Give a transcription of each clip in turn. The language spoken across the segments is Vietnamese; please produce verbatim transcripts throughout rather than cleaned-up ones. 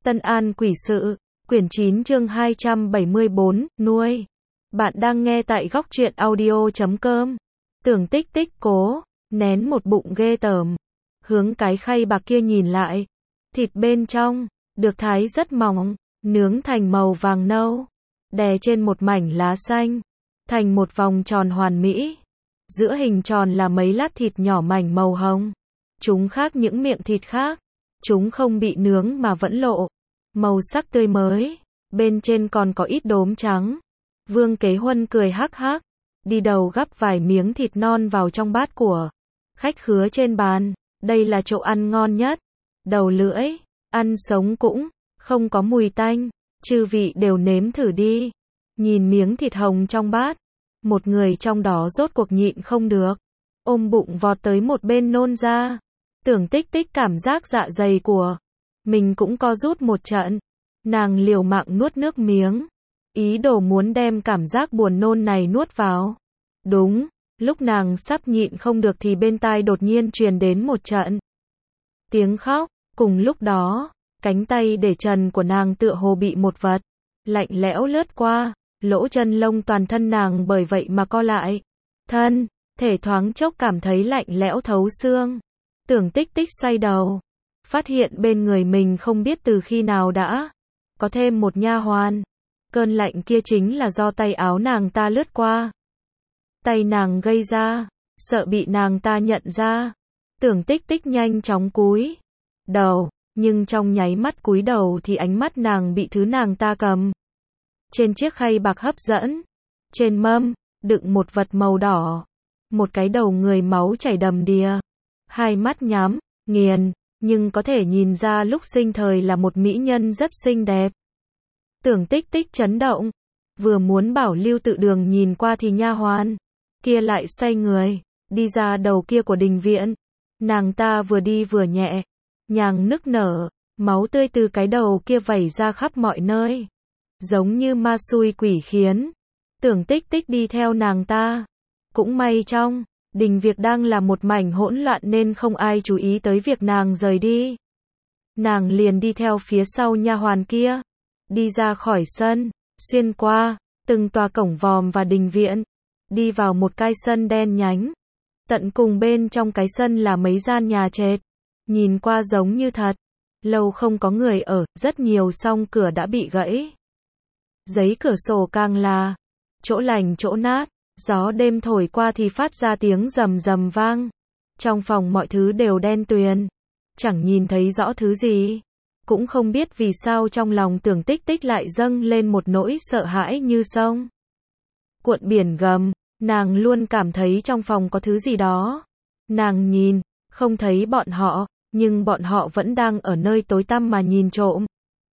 Tân An Quỷ Sự, quyển chín chương hai trăm bảy mươi bốn, nuôi. Bạn đang nghe tại góc truyện audio chấm com. Tưởng Tích Tích cố nén một bụng ghê tởm, hướng cái khay bạc kia nhìn lại. Thịt bên trong được thái rất mỏng, nướng thành màu vàng nâu, đè trên một mảnh lá xanh, thành một vòng tròn hoàn mỹ. Giữa hình tròn là mấy lát thịt nhỏ mảnh màu hồng. Chúng khác những miệng thịt khác, chúng không bị nướng mà vẫn lộ màu sắc tươi mới, bên trên còn có ít đốm trắng. Vương Kế Huân cười hắc hắc, đi đầu gắp vài miếng thịt non vào trong bát của khách khứa trên bàn. Đây là chỗ ăn ngon nhất. Đầu lưỡi, ăn sống cũng không có mùi tanh, chư vị đều nếm thử đi. Nhìn miếng thịt hồng trong bát, một người trong đó rốt cuộc nhịn không được, ôm bụng vọt tới một bên nôn ra. Tưởng Tích Tích cảm giác dạ dày của mình cũng co rút một trận. Nàng liều mạng nuốt nước miếng, ý đồ muốn đem cảm giác buồn nôn này nuốt vào. Đúng, lúc nàng sắp nhịn không được thì bên tai đột nhiên truyền đến một trận tiếng khóc. Cùng lúc đó, cánh tay để trần của nàng tựa hồ bị một vật lạnh lẽo lướt qua, lỗ chân lông toàn thân nàng bởi vậy mà co lại. Thân thể thoáng chốc cảm thấy lạnh lẽo thấu xương. Tưởng Tích Tích xoay đầu, phát hiện bên người mình không biết từ khi nào đã có thêm một nha hoàn. Cơn lạnh kia chính là do tay áo nàng ta lướt qua tay nàng gây ra, sợ bị nàng ta nhận ra. Tưởng Tích Tích nhanh chóng cúi đầu, nhưng trong nháy mắt cúi đầu thì ánh mắt nàng bị thứ nàng ta cầm trên chiếc khay bạc hấp dẫn. Trên mâm đựng một vật màu đỏ, một cái đầu người máu chảy đầm đìa, hai mắt nhắm nghiền, nhưng có thể nhìn ra lúc sinh thời là một mỹ nhân rất xinh đẹp. Tưởng Tích Tích chấn động, vừa muốn bảo Lưu Tự Đường nhìn qua thì nha hoàn kia lại xoay người đi ra đầu kia của đình viện. Nàng ta vừa đi vừa nhẹ nhàng nức nở, máu tươi từ cái đầu kia vẩy ra khắp mọi nơi, giống như ma xui quỷ khiến. Tưởng Tích Tích đi theo nàng ta. Cũng may trong đình việc đang là một mảnh hỗn loạn nên không ai chú ý tới việc nàng rời đi. Nàng liền đi theo phía sau nha hoàn kia, đi ra khỏi sân, xuyên qua từng tòa cổng vòm và đình viện, đi vào một cái sân đen nhánh. Tận cùng bên trong cái sân là mấy gian nhà trệt, nhìn qua giống như thật lâu không có người ở, rất nhiều song cửa đã bị gãy. Giấy cửa sổ càng là chỗ lành chỗ nát, gió đêm thổi qua thì phát ra tiếng rầm rầm vang. Trong phòng mọi thứ đều đen tuyền, chẳng nhìn thấy rõ thứ gì. Cũng không biết vì sao trong lòng Tưởng Tích Tích lại dâng lên một nỗi sợ hãi như sông cuộn biển gầm. Nàng luôn cảm thấy trong phòng có thứ gì đó. Nàng nhìn, không thấy bọn họ, nhưng bọn họ vẫn đang ở nơi tối tăm mà nhìn trộm.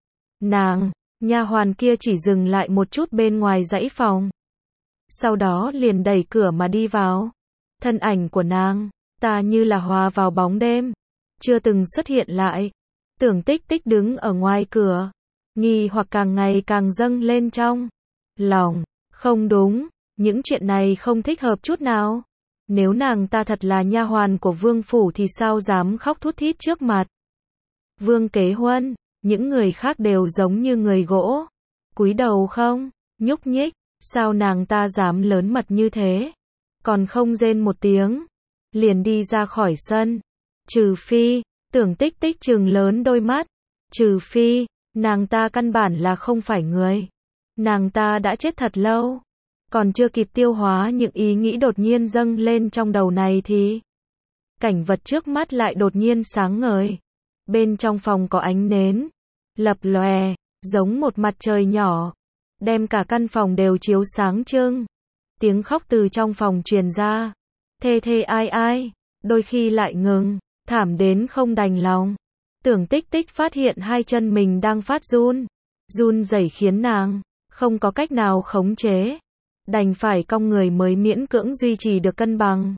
Nàng, nha hoàn kia chỉ dừng lại một chút bên ngoài dãy phòng, sau đó liền đẩy cửa mà đi vào. Thân ảnh của nàng ta như là hòa vào bóng đêm, chưa từng xuất hiện lại. Tưởng Tích Tích đứng ở ngoài cửa, nghi hoặc càng ngày càng dâng lên trong lòng. Không đúng, những chuyện này không thích hợp chút nào. Nếu nàng ta thật là nha hoàn của vương phủ thì sao dám khóc thút thít trước mặt Vương Kế Huân. Những người khác đều giống như người gỗ, cúi đầu không nhúc nhích. Sao nàng ta dám lớn mật như thế, còn không rên một tiếng, liền đi ra khỏi sân. Trừ phi, Tưởng Tích Tích trừng lớn đôi mắt, trừ phi, nàng ta căn bản là không phải người. Nàng ta đã chết thật lâu, còn chưa kịp tiêu hóa những ý nghĩ đột nhiên dâng lên trong đầu này thì cảnh vật trước mắt lại đột nhiên sáng ngời. Bên trong phòng có ánh nến lập lòe, giống một mặt trời nhỏ, đem cả căn phòng đều chiếu sáng trưng. Tiếng khóc từ trong phòng truyền ra, thê thê ai ai, đôi khi lại ngừng, thảm đến không đành lòng. Tưởng Tích Tích phát hiện hai chân mình đang phát run, run rẩy khiến nàng không có cách nào khống chế, đành phải cong người mới miễn cưỡng duy trì được cân bằng.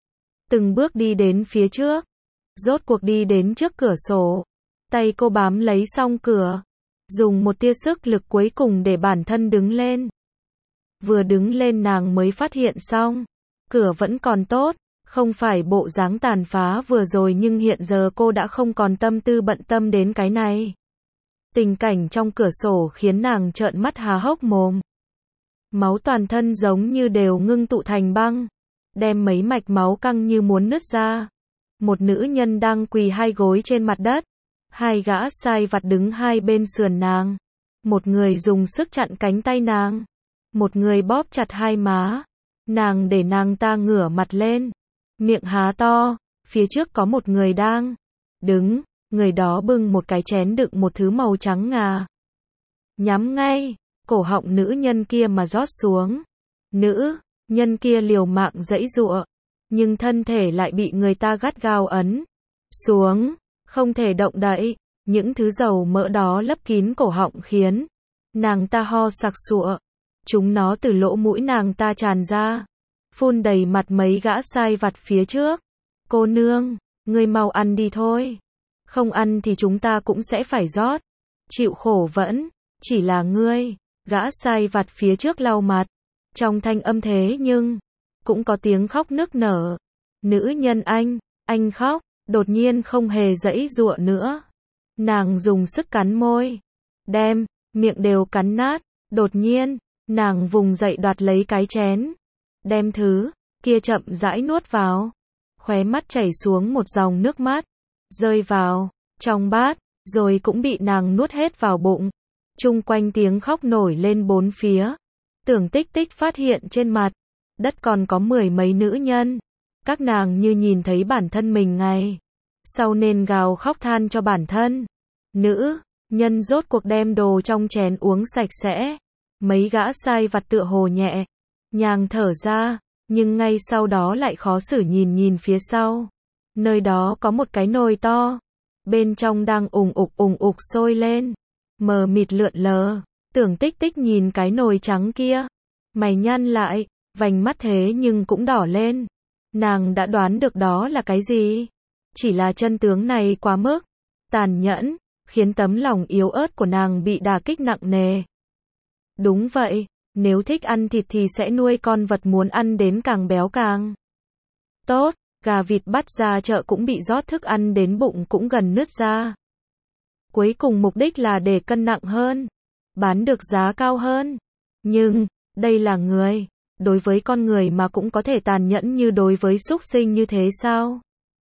Từng bước đi đến phía trước, rốt cuộc đi đến trước cửa sổ, tay cô bám lấy song cửa, dùng một tia sức lực cuối cùng để bản thân đứng lên. Vừa đứng lên nàng mới phát hiện xong, cửa vẫn còn tốt, không phải bộ dáng tàn phá vừa rồi, nhưng hiện giờ cô đã không còn tâm tư bận tâm đến cái này. Tình cảnh trong cửa sổ khiến nàng trợn mắt há hốc mồm. Máu toàn thân giống như đều ngưng tụ thành băng, đem mấy mạch máu căng như muốn nứt ra. Một nữ nhân đang quỳ hai gối trên mặt đất, hai gã sai vặt đứng hai bên sườn nàng. Một người dùng sức chặn cánh tay nàng, một người bóp chặt hai má. Nàng để nàng ta ngửa mặt lên, miệng há to, phía trước có một người đang đứng, người đó bưng một cái chén đựng một thứ màu trắng ngà. Nhắm ngay cổ họng nữ nhân kia mà rót xuống. Nữ nhân kia liều mạng giãy giụa, nhưng thân thể lại bị người ta gắt gao ấn xuống, không thể động đậy. Những thứ dầu mỡ đó lấp kín cổ họng khiến nàng ta ho sặc sụa. Chúng nó từ lỗ mũi nàng ta tràn ra, phun đầy mặt mấy gã sai vặt phía trước. Cô nương, ngươi mau ăn đi thôi. Không ăn thì chúng ta cũng sẽ phải rót. Chịu khổ vẫn chỉ là ngươi. Gã sai vặt phía trước lau mặt. Trong thanh âm thế nhưng cũng có tiếng khóc nức nở. Nữ nhân anh, anh khóc, đột nhiên không hề giãy giụa nữa. Nàng dùng sức cắn môi, đem miệng đều cắn nát. Đột nhiên, nàng vùng dậy đoạt lấy cái chén, đem thứ kia chậm rãi nuốt vào. Khóe mắt chảy xuống một dòng nước mắt, rơi vào trong bát, rồi cũng bị nàng nuốt hết vào bụng. Chung quanh tiếng khóc nổi lên bốn phía. Tưởng Tích Tích phát hiện trên mặt đất còn có mười mấy nữ nhân. Các nàng như nhìn thấy bản thân mình ngày sau nên gào khóc than cho bản thân. Nữ nhân rốt cuộc đem đồ trong chén uống sạch sẽ. Mấy gã sai vặt tựa hồ nhẹ nhàng thở ra, nhưng ngay sau đó lại khó xử nhìn nhìn phía sau. Nơi đó có một cái nồi to, bên trong đang ùng ục ùng ục sôi lên, mờ mịt lượn lờ. Tưởng Tích Tích nhìn cái nồi trắng kia, mày nhăn lại, vành mắt thế nhưng cũng đỏ lên. Nàng đã đoán được đó là cái gì, chỉ là chân tướng này quá mức tàn nhẫn, khiến tấm lòng yếu ớt của nàng bị đả kích nặng nề. Đúng vậy, nếu thích ăn thịt thì sẽ nuôi con vật muốn ăn đến càng béo càng tốt. Gà vịt bắt ra chợ cũng bị rót thức ăn đến bụng cũng gần nứt ra. Cuối cùng mục đích là để cân nặng hơn, bán được giá cao hơn. Nhưng, đây là người, đối với con người mà cũng có thể tàn nhẫn như đối với súc sinh như thế sao?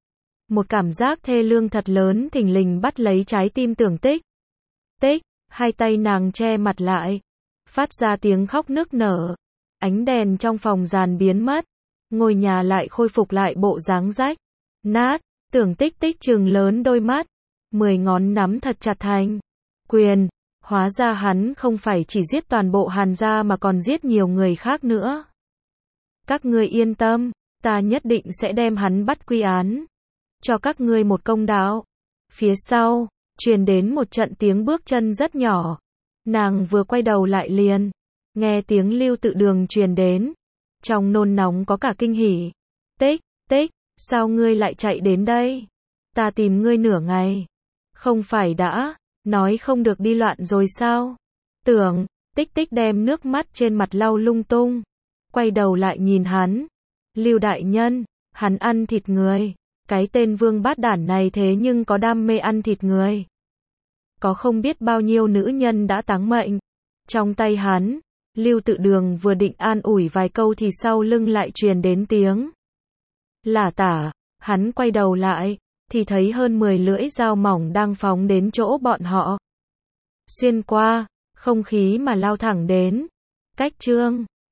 Một cảm giác thê lương thật lớn thình lình bắt lấy trái tim Tưởng Tích Tích, hai tay nàng che mặt lại, phát ra tiếng khóc nức nở. Ánh đèn trong phòng dàn biến mất, ngôi nhà lại khôi phục lại bộ dáng rách nát. Tưởng Tích Tích trừng lớn đôi mắt, mười ngón nắm thật chặt thành quyền. Hóa ra hắn không phải chỉ giết toàn bộ Hàn gia mà còn giết nhiều người khác nữa. Các ngươi yên tâm, ta nhất định sẽ đem hắn bắt quy án, cho các ngươi một công đạo. Phía sau truyền đến một trận tiếng bước chân rất nhỏ. Nàng vừa quay đầu lại liền nghe tiếng Lưu Tự Đường truyền đến, trong nôn nóng có cả kinh hỉ. Tích Tích, sao ngươi lại chạy đến đây? Ta tìm ngươi nửa ngày, không phải đã nói không được đi loạn rồi sao? Tưởng Tích Tích đem nước mắt trên mặt lau lung tung, quay đầu lại nhìn hắn. Lưu đại nhân, hắn ăn thịt người. Cái tên vương bát đản này thế nhưng có đam mê ăn thịt người. Có không biết bao nhiêu nữ nhân đã táng mệnh trong tay hắn. Lưu Tự Đường vừa định an ủi vài câu thì sau lưng lại truyền đến tiếng lả tả. Hắn quay đầu lại, thì thấy hơn mười lưỡi dao mỏng đang phóng đến chỗ bọn họ. Xuyên qua không khí mà lao thẳng đến. Cách chương